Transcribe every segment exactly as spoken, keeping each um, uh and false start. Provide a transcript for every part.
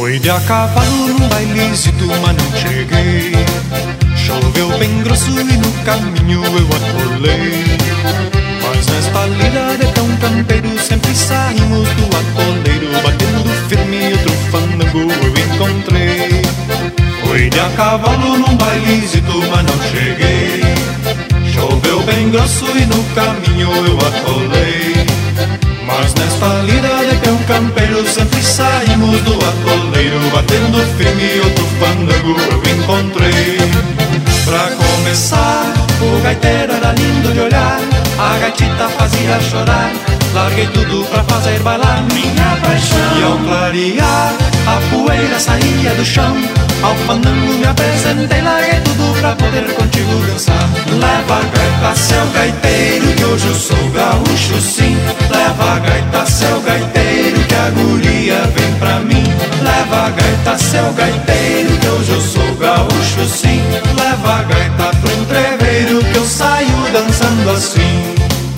Fui de a cavalo num bailezito, mas não cheguei. Choveu bem grosso e no caminho eu atolei. Mas nesta lida de tão campeiro sempre saímos do atoleiro, batendo firme outro fandango eu encontrei. Fui de a cavalo num bailezito, mas não cheguei. Choveu bem grosso e no caminho eu atolei. Mas nesta lida de peão campeiro sempre saímos do atoleiro, batendo firme outro fandango eu encontrei. Pra começar, o gaiteiro era lindo de olhar, a gaitita fazia chorar. Larguei tudo pra fazer bailar minha paixão. E ao clarear, a poeira saía do chão. Ao fandango me apresentei, larguei tudo pra poder contigo dançar. Leva a gaita, seu gaiteiro, que hoje eu sou gaúcho sim. Leva a gaita, seu gaiteiro, que a guria vem pra mim. Leva a gaita, seu gaiteiro, que hoje eu sou gaúcho sim. Leva a gaita pro entreveiro, que eu saio dançando assim.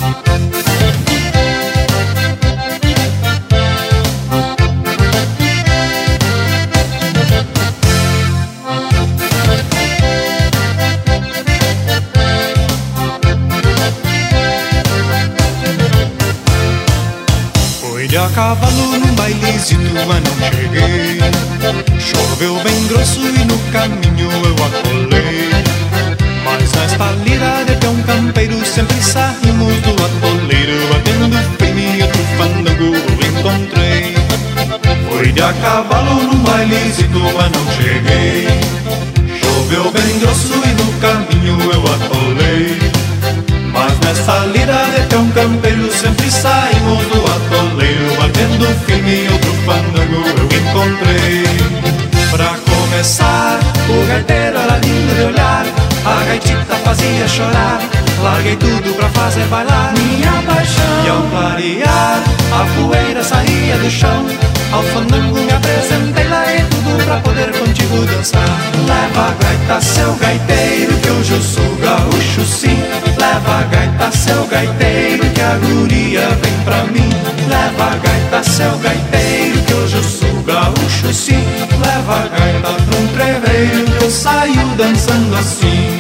De a cavalo num bailezito, mas não cheguei. Choveu bem grosso e no caminho eu atolei. Mas nesta lida de peão campeiro sempre saímos do atoleiro, batendo firme e outro fandango eu encontrei. Fui de a cavalo num bailezito, mas não cheguei. Choveu bem grosso e no caminho eu atolei. Mas nesta lida de peão campeiro sempre saímos do atoleiro, batendo firme outro fandango eu encontrei. Pra começar, o gaiteiro era lindo de olhar, a gaitita fazia chorar. Larguei tudo pra fazer bailar minha paixão. E ao clarear, a poeira saía do chão. Ao fandango me apresentei, larguei tudo pra poder contigo dançar. Leva a gaita, seu gaiteiro, que hoje eu sou gaúcho sim. Leva a gaita, seu gaiteiro, que a guria vem pra mim. Leva a gaita, seu gaiteiro, que hoje eu sou gaúcho sim. Leva a gaita pra um treveiro, que eu saio dançando assim.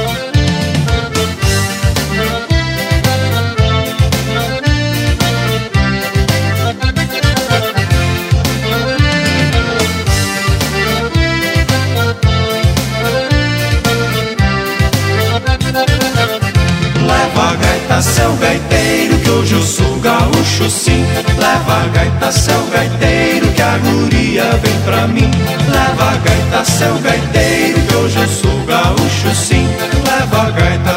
Leva a gaita, seu gaiteiro, que hoje eu sou gaúcho sim. Leva a gaita, seu gaiteiro, que a guria vem pra mim. Leva a gaita, seu gaiteiro, que hoje eu sou gaúcho sim. Leva a gaita